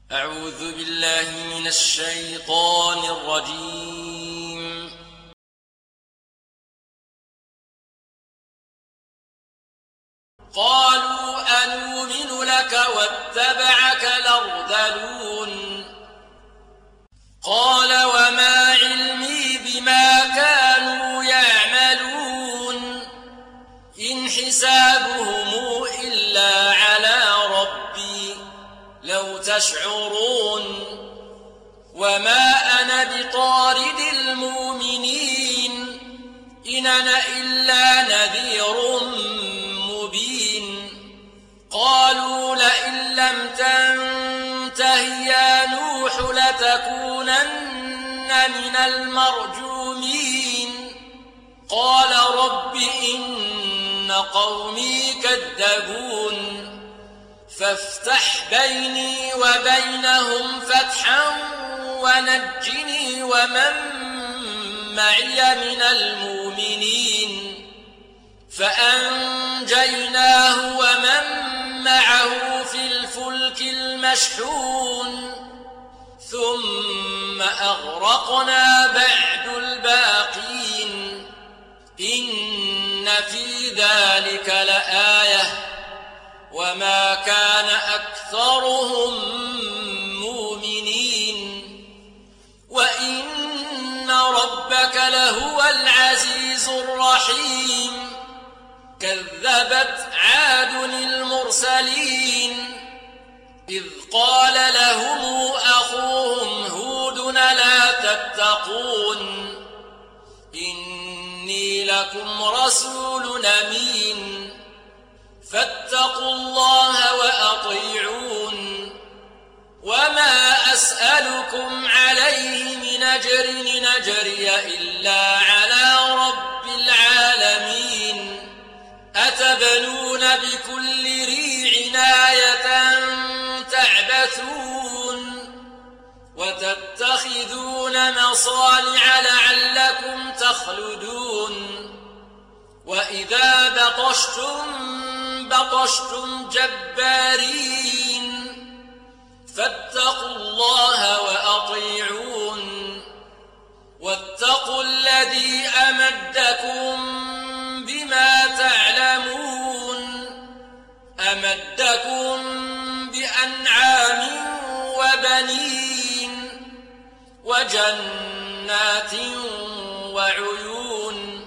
أعوذ بالله من الشيطان الرجيم. قالوا أنؤمن لك واتبعك الأرذلون قال وما علمي بما كانوا يعملون إن حسابهم إلا على ربي لو تشعرون وما أنا بطارد المؤمنين إن أنا إلا نذير مبين قالوا لئن لم تنته يا نوح لتكونن من المرجومين قال رب إن قومي كذبون فافتح بيني وبينهم فتحا ونجني ومن معي من المؤمنين فأنجيناه ومن معه في الفلك المشحون ثم أغرقنا بعد الباقين إن في ذلك لآية وما كان أكثرهم مؤمنين وإن ربك لهو العزيز الرحيم كذبت عاد المرسلين إذ قال لهم أخوهم هود لا تتقون إني لكم رسول أمين فاتقوا الله وأطيعون وما أسألكم عليه من أجر إن أجري إلا على رب العالمين أتبنون بكل ريع آية تعبثون وتتخذون مصانع لعلكم تخلدون وإذا بطشتم جبارين فاتقوا الله وأطيعون واتقوا الذي أمدكم بما تعلمون أمدكم بأنعام وبنين وجنات وعيون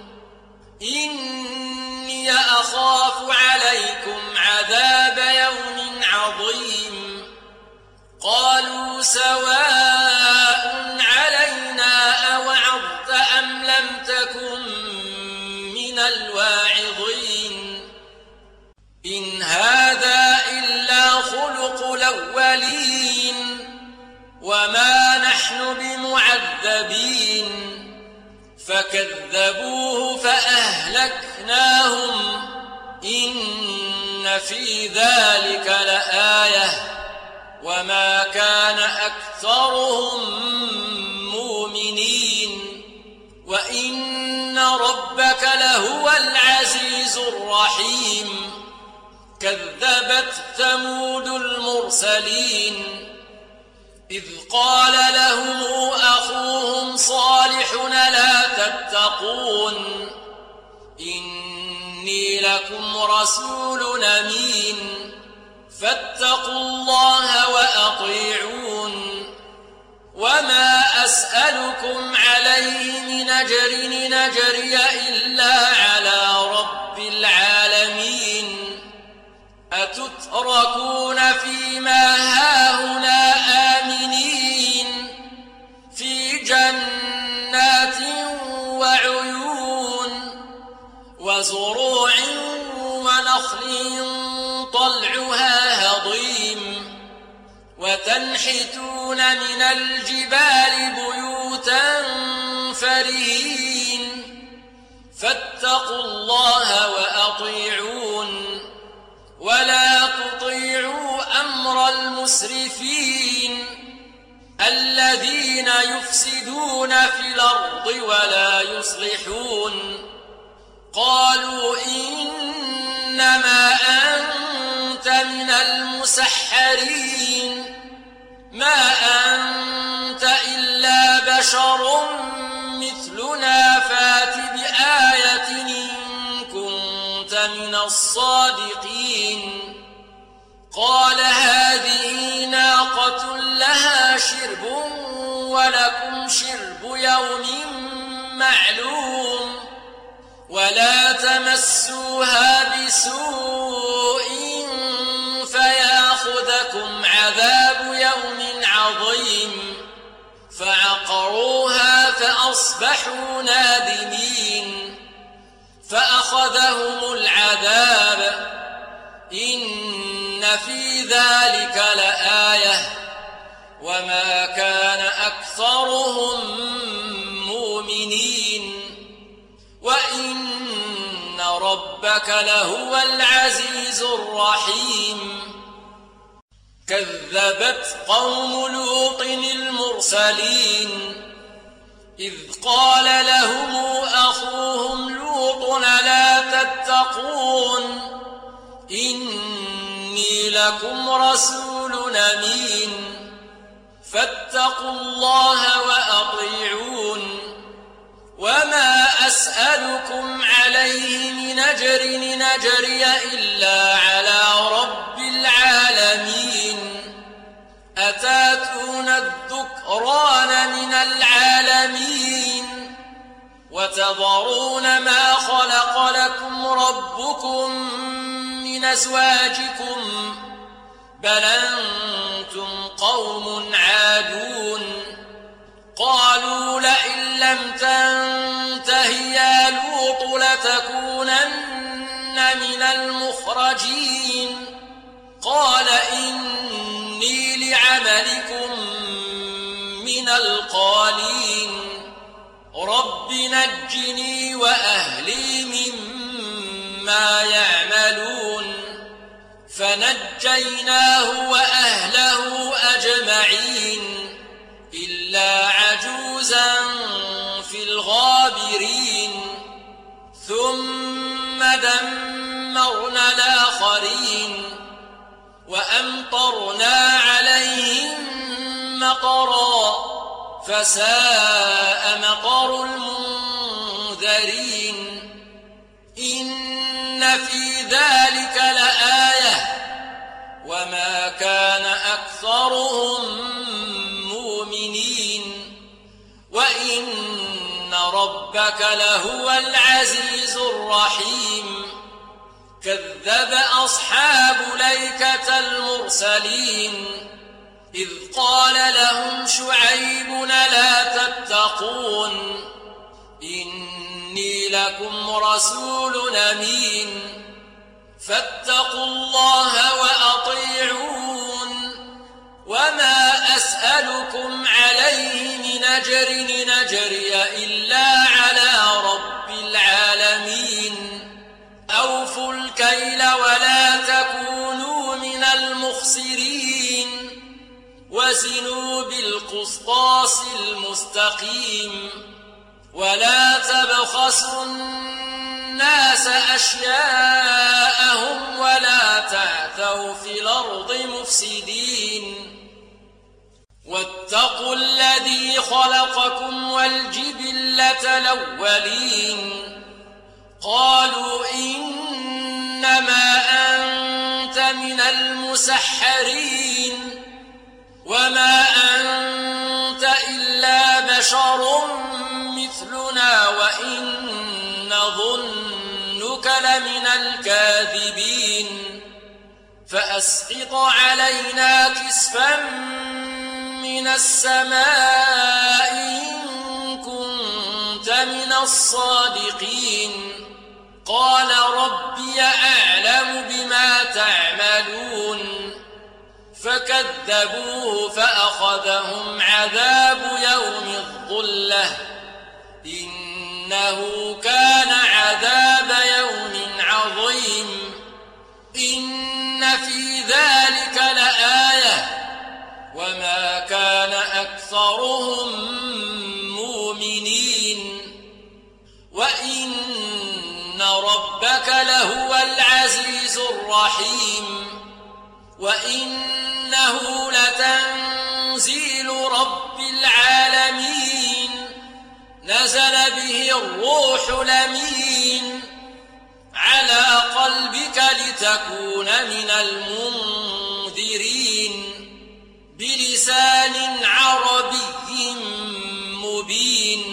إني أخاف عليكم عذاب يوم عظيم قالوا سواء علينا أوعظت أم لم تكن من الواعظين إن هذا إلا خلق الأولين وما نحن بمعذبين فكذبوه فأهلكناهم إن في ذلك لآية وما كان أكثرهم مؤمنين وإن ربك لهو العزيز الرحيم كذبت ثمود المرسلين إذ قال لهم أخوهم صالح لا تتقون إني لكم رسول أمين فاتقوا الله وأطيعون وما أسألكم عليه من أجر إن أجري إلا على رب العالمين أتتركون فيما هاهنا آمنين في جنات وعيون وزروع ونخل طلعها هضيم وتنحتون من الجبال بيوتا فرهين فاتقوا الله وأطيعون ولا تطيعوا أمر المسرفين الذين يفسدون في الأرض ولا يصلحون قالوا إنما أنت من المسحرين ما أنت إلا بشر مثلنا فات بآية إن كنت من الصادقين قال هذه ناقة لها شرب ولكم شرب يوم معلوم ولا تمسوها بسوء فياخذكم عذاب يوم عظيم فعقروها فأصبحوا نادمين فأخذهم العذاب إن في ذلك لآية وما كان أكثرهم مؤمنين وإن ربك لهو العزيز الرحيم كذبت قوم لوط المرسلين إذ قال لهم أخوهم لوط لا تتقون إني لكم رسول أمين فاتقوا الله وأطيعون وما أسألكم عليه من أجر إن أجري إلا على رب العالمين أتاتون الذكران من العالمين وتذرون ما خلق لكم ربكم من أزواجكم بل أنتم قوم عادون قالوا لئن لم تنته يا لوط لتكونن من المخرجين قال إني لعملكم من القالين رب نجني وأهلي مما يعملون فنجيناه وأهله أجمعين إلا عجوزا في الغابرين ثم دمرنا الآخرين وأمطرنا عليهم مطرا فساء مطر المنذرين إن في ذلك لآية وما كان أكثرهم مؤمنين وإن ربك لهو العزيز الرحيم كذب أصحاب الأيكة المرسلين إذ قال لهم شعيب لا تتقون إني لكم رسول أمين فاتقوا الله وأطيعون وما أسألكم عليه من أجر إن أجري إلا على رب العالمين أوفوا الكيل ولا تكونوا من المخسرين وزنوا بالقسطاس المستقيم ولا تبخسوا الناس أشياءهم ولا تعثوا في الأرض مفسدين واتقوا الذي خلقكم والجبلة الأولين قالوا إنما أنت من المسحرين وما أنت إلا بشر مثلنا وإن نظنك لمن الكاذبين فأسقط علينا كسفا من السماء إن كنت من الصادقين قال ربي أعلم بما تعملون فكذبوه فأخذهم عذاب يوم الظلة إنه كان عذاب يوم عظيم إن في ذلك لآية وما كان أكثرهم مؤمنين وإن ربك لهو العزيز الرحيم وإنه لتنزيل تنزيل رب العالمين نزل به الروح الأمين على قلبك لتكون من المنذرين بلسان عربي مبين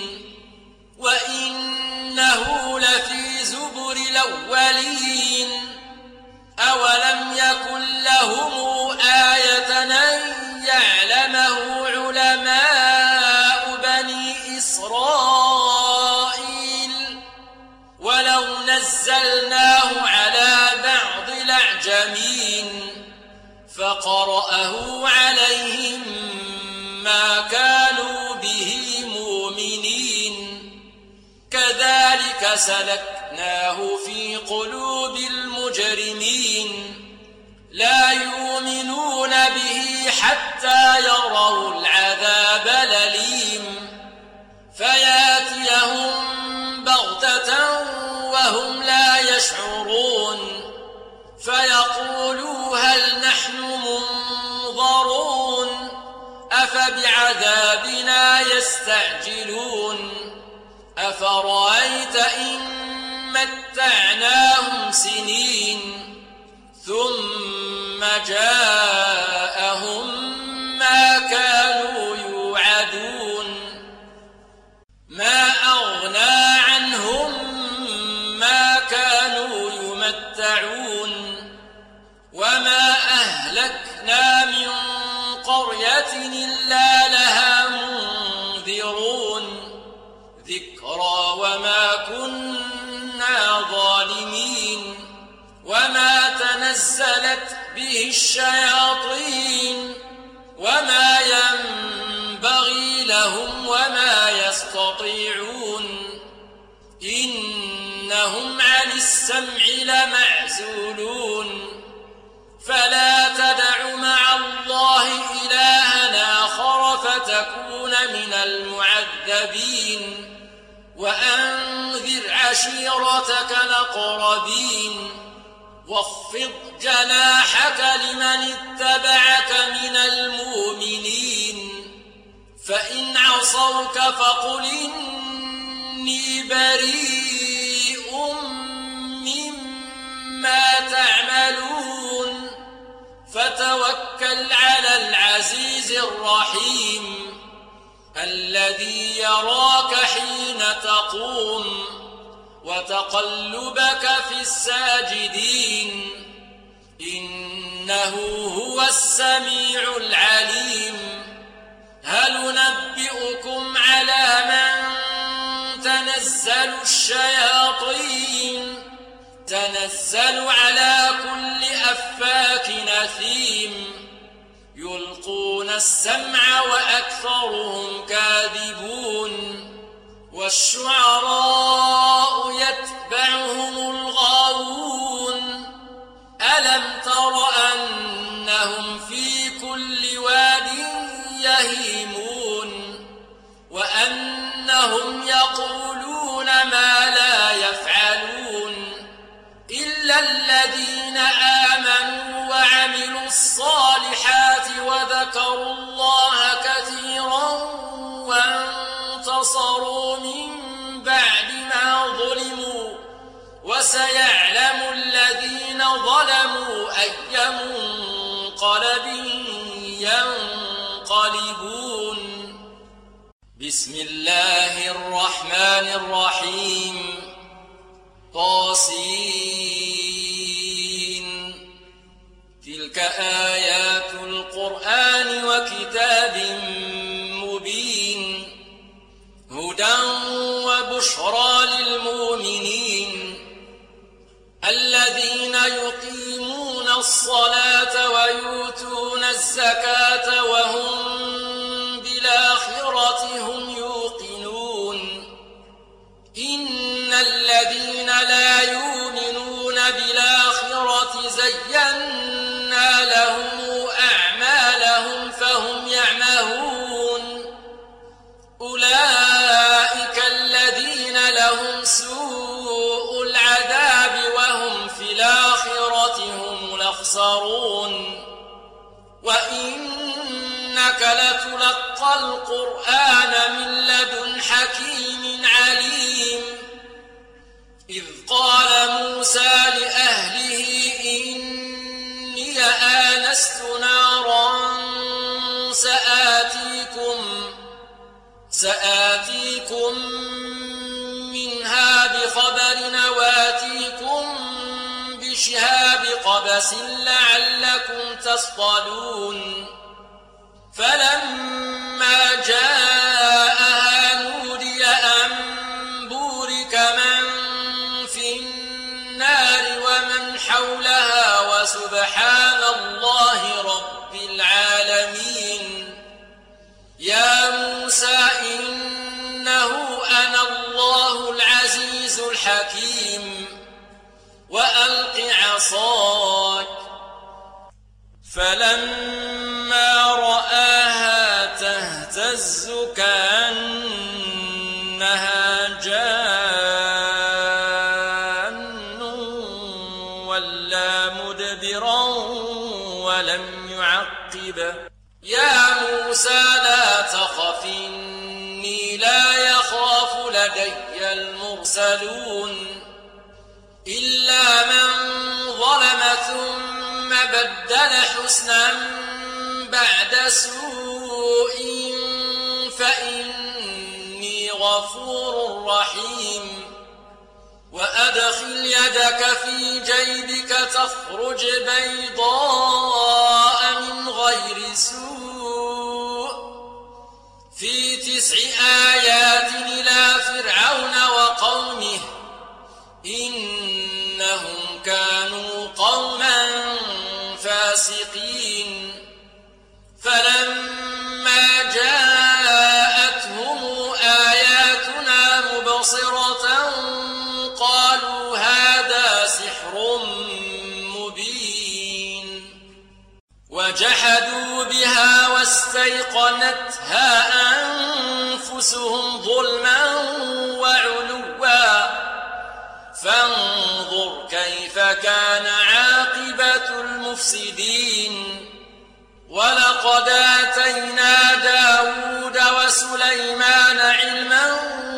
وإنه لفي زبر الأولين أولم يكن لهم آية أن يعلمه علماء بني إسرائيل ولو نزلناه على بعض الأعجمين فقرأه عليهم ما كانوا به مؤمنين كذلك سلكناه في قلوب المجرمين لا يؤمنون به حتى يروا العذاب الأليم فياتيهم بغتة وهم لا يشعرون فيقولوا هل نحن منظرون أفبعذابنا يستعجلون أفرأيت إن متعناهم سنين ثم جاءهم ما كانوا يوعدون ما أغنى عنهم ما كانوا يمتعون وما أهلكنا من قرية إلا لها منذرون ذكرى وما كنا ظالمين وما تنزلت به الشياطين وما ينبغي لهم وما يستطيعون إنهم عن السمع لمعزولون فلا تدع مع الله إلها آخر فتكون من المعذبين وأنذر عشيرتك الأقربين واخفض جناحك لمن اتبعك من المؤمنين فإن عصوك فقل إني بريء مما تعملون فتوكل على العزيز الرحيم الذي يراك حين تقوم وتقلبك في الساجدين إنه هو السميع العليم هل ننبئكم على من تنزل الشياطين تنزل على كل أفاك أثيم يلقون السمع وأكثرهم كاذبون والشعراء يتبعهم الغاوون ألم تر أنهم في كل واد يهيمون وأنهم يقولون ما لا يفعلون إلا الذين آمنوا وعملوا الصالحات وذكروا الله كثيرا وانتصروا من بعد ما ظلموا وسيعلم الذين ظلموا أي منقلب ينقلبون بسم الله الرحمن الرحيم طاسين تلك آيات القرآن وكتاب مبين هدى وبشرى للمؤمنين الذين يقيمون الصلاة ويؤتون الزكاة وهم بالآخرة هم يوقنون إن الذين لا يؤمنون بالآخرة زينا لهم أعمالهم فهم يعمهون أولئك الذين لهم سوء العذاب وهم في الآخرة هم الأخسرون وإنك إنك لتلقى القرآن من لدن حكيم عليم إذ قال موسى لأهله إني آنست نارا سآتيكم منها بخبر وآتيكم بشهاب قبس لعلكم تصطلون فلما جاءها نودي أن بورك من في النار ومن حولها وسبحان الله رب العالمين يا موسى إنه أنا الله العزيز الحكيم وألق عصاك فلما رآها تهتز كأنها جان ولا مدبرا ولم يعقب يا موسى لا تخف إني لا يخاف لدي المرسلون إلا من ظلم ثم بدل حسنا بعد سوء فإني غفور رحيم وأدخل يدك في جيبك تخرج بيضاء من غير سوء في 9 آيات إلى فرعون وقومه إنهم كانوا قوما فاسقين فلما جاءتهم آياتنا مبصرة قالوا هذا سحر مبين وجحدوا بها واستيقنتها أنفسهم ظلما وعلوا فانظر كيف كان عاقبة المفسدين ولقد آتينا داود وسليمان علما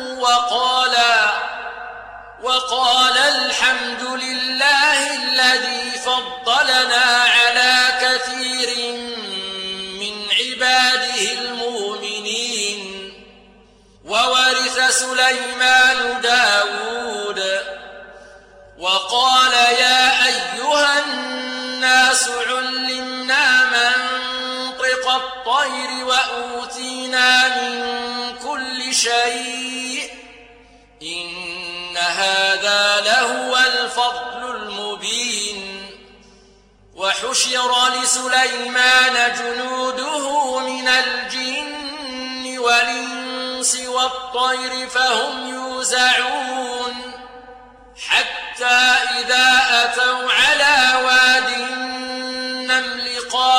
وقال الحمد لله الذي فضلنا على كثير من عباده المؤمنين وورث سليمان داود وقال يا أيها الناس علمنا منطق الطير وأوتينا من كل شيء إن هذا لهو الفضل المبين وحشر لسليمان جنوده من الجن والإنس والطير فهم يوزعون حتى إذا أتوا على واد النمل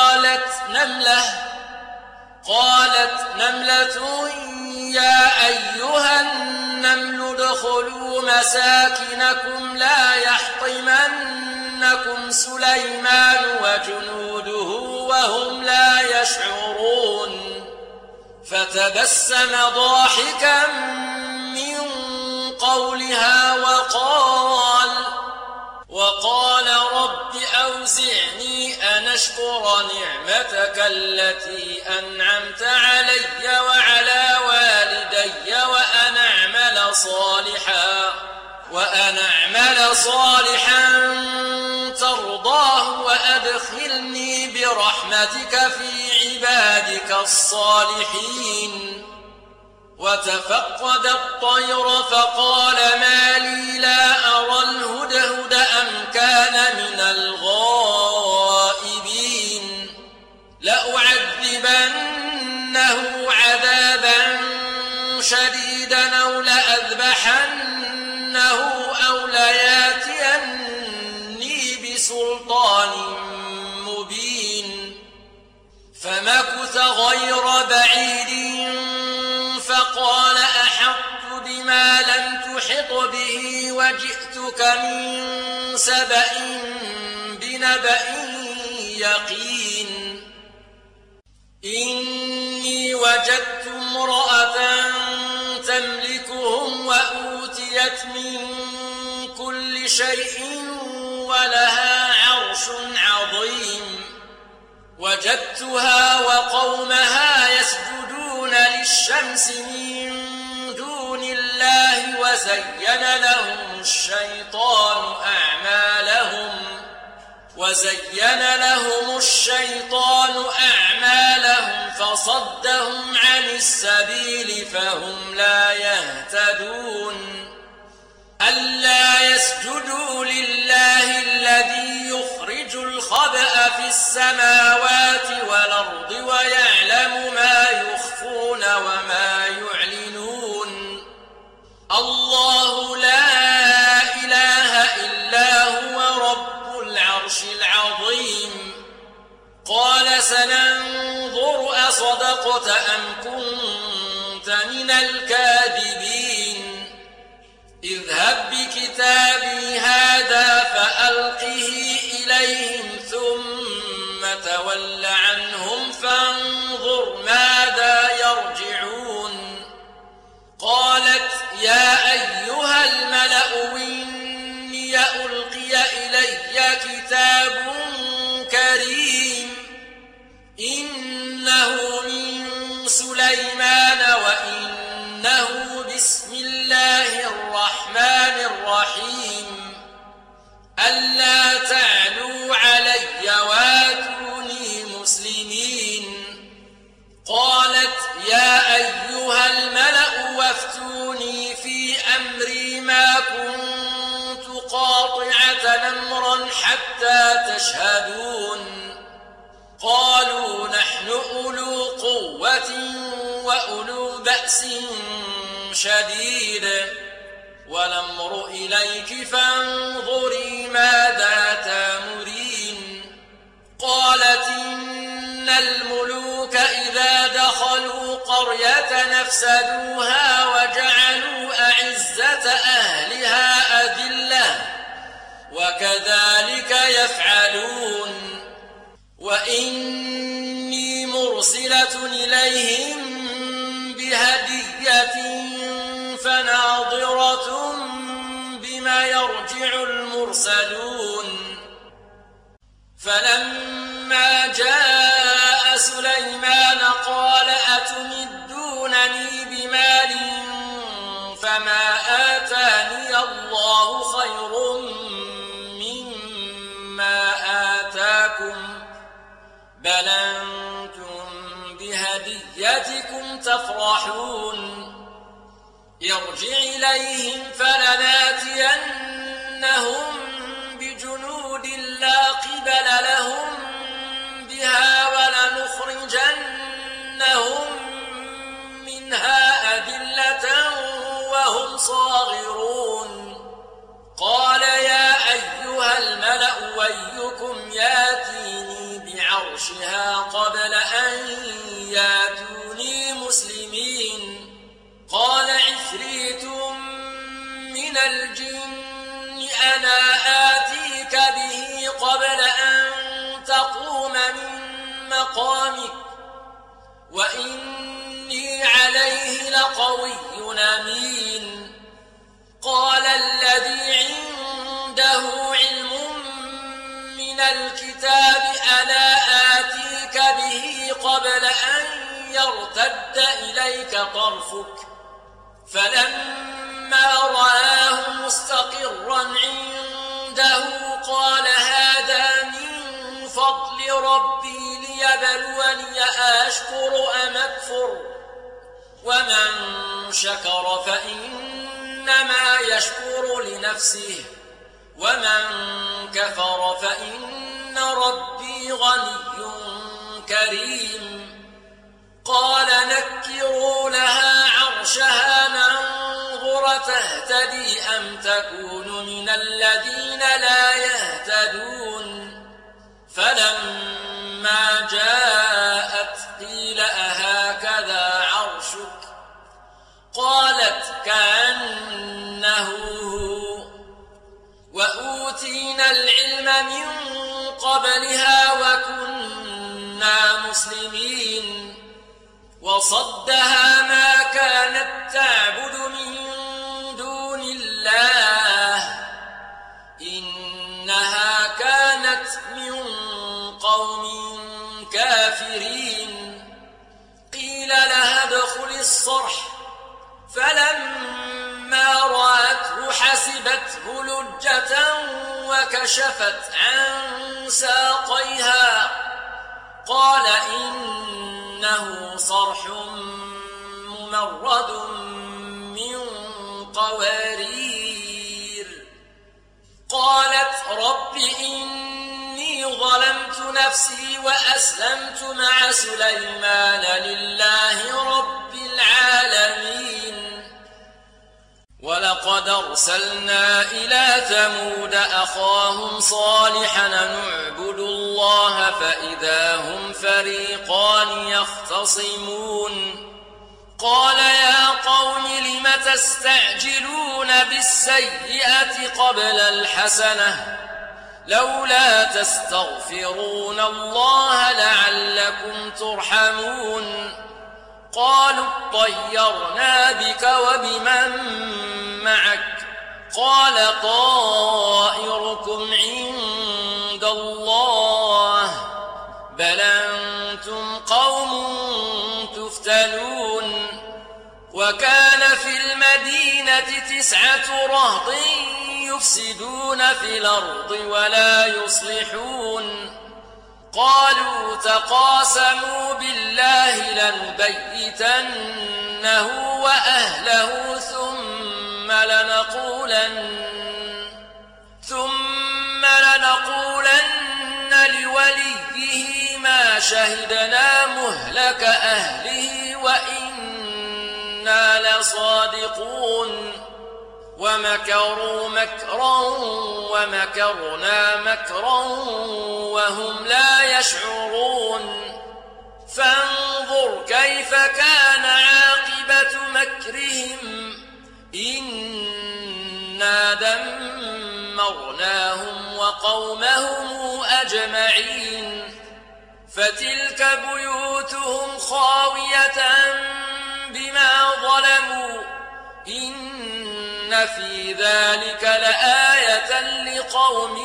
قالت نملة يا أيها النمل ادخلوا مساكنكم لا يحطمنكم سليمان وجنوده وهم لا يشعرون فتبسم ضاحكا من قولها وقال رب أوزعني أن أشكر نعمتك التي أنعمت علي وعلى والدي وأن أعمل صالحا ترضاه وأدخلني برحمتك في عبادك الصالحين وتفقد الطير فقال ما لي لا أرى الهدهد أم كان من الغائبين لأعذبنه عذابا شديدا أو لأذبحنه أو لياتيني بسلطان مبين فمكث غير بعيد فقال أحطت بما لم تحط به وجئتك من سبأ بنبأ يقين إني وجدت امرأة تملكهم وأوتيت من كل شيء ولها عرش عظيم وجدتها وقومها يسجدون للشمس من دون الله وزين لهم الشيطان أعمالهم فصدهم عن السبيل فهم لا يهتدون ألا يسجدوا لله الذي يخرج الخبأ في السماوات والأرض ويعلم ما يخفون وما يعلنون الله لا إله إلا هو رب العرش العظيم قال سننظر أصدقت أم كنت من الكاذبين اذهب بكتابي هذا فألقه إليهم ثم تول عنهم فانظر ماذا يرجعون قالت يا أيها الملأ إني ألقي إلي كتاب كريم إنه من سليمان وإنه بسم الله الرحمن الرحيم ألا تعلوا علي واتوني مسلمين قالت يا أيها الملأ وافتوني في أمري ما كنت قاطعة أمرا حتى تشهدون قالوا نحن أولو قوة وأولو بأس شديد والأمر إليك فانظري ماذا تأمرين قالت إن الملوك إذا دخلوا قرية نفسدوها وجعلوا أعزة أهلها أذلة وكذلك يفعلون وإني مرسلة إليهم بهدية فناظرة بما يرجع المرسلون فلما جاء سليمان قال أتمدونني بمال فما آتاني الله خير مما آتاكم بل أنتم بهديتكم تفرحون ارجع إليهم فلناتينهم بجنود لا قبل لهم بها ولنخرجنهم منها أذلة وهم صاغرون قال يا أيها الملأ أيكم ياتيني بعرشها قبل أن ياتوني مسلمين قال عفريت من الجن أنا آتيك به قبل أن تقوم من مقامك وإني عليه لقوي أمين قال الذي عنده علم من الكتاب أنا آتيك به قبل أن يرتد إليك طرفك فلما رآه مستقرا عنده قال هذا من فضل ربي ليبلوني أشكر أم أكفر ومن شكر فإنما يشكر لنفسه ومن كفر فإن ربي غني كريم قال نكروا لها عرشها ننظر تهتدي أم تكون من الذين لا يهتدون فلما جاءت قيل أهكذا عرشك قالت كأنه هو وأوتينا العلم من قبلها وكنا مسلمين وصدها ما كانت تعبد من دون الله إنها كانت من قوم كافرين قيل لها ادخل الصرح فلما رأته حسبته لجة وكشفت عن ساقيها قال إنه صرح ممرد من قوارير قالت رب إني ظلمت نفسي وأسلمت مع سليمان لله رب العالمين ولقد أرسلنا إلى ثمود أخاهم صالحا نعبد الله فإذا هم فريقان يختصمون قال يا قوم لم تستعجلون بالسيئة قبل الحسنة لولا تستغفرون الله لعلكم ترحمون قالوا اطيرنا بك وبمن معك قال طائركم عند الله بل أنتم قوم تفتنون وكان في المدينة 9 رهط يفسدون في الأرض ولا يصلحون قالوا تقاسموا بالله لنبيتنه وأهله ثم لنقولن لوليه ما شهدنا مهلك أهله وإنا لصادقون ومكروا مكرا ومكرنا مكرا وهم لا يشعرون فانظر كيف كان عاقبة مكرهم إنا دمرناهم وقومهم أجمعين فتلك بيوتهم خاوية بما ظلموا إن في ذلك لآية لقوم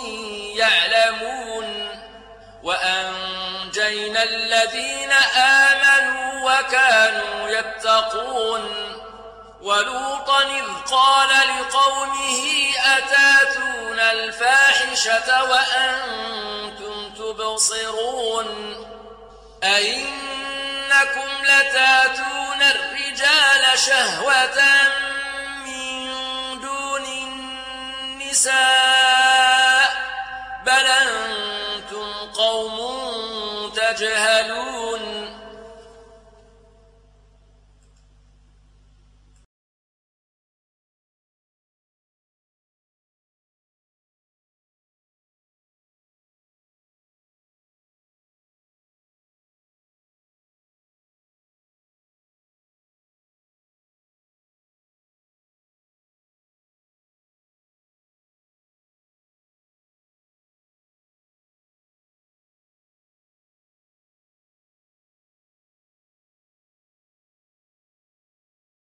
يعلمون وأنجينا الذين آمنوا وكانوا يتقون ولوطا إذ قال لقومه أتاتون الفاحشة وأنتم تبصرون أئنكم لتاتون الرجال شهوة من دون النساء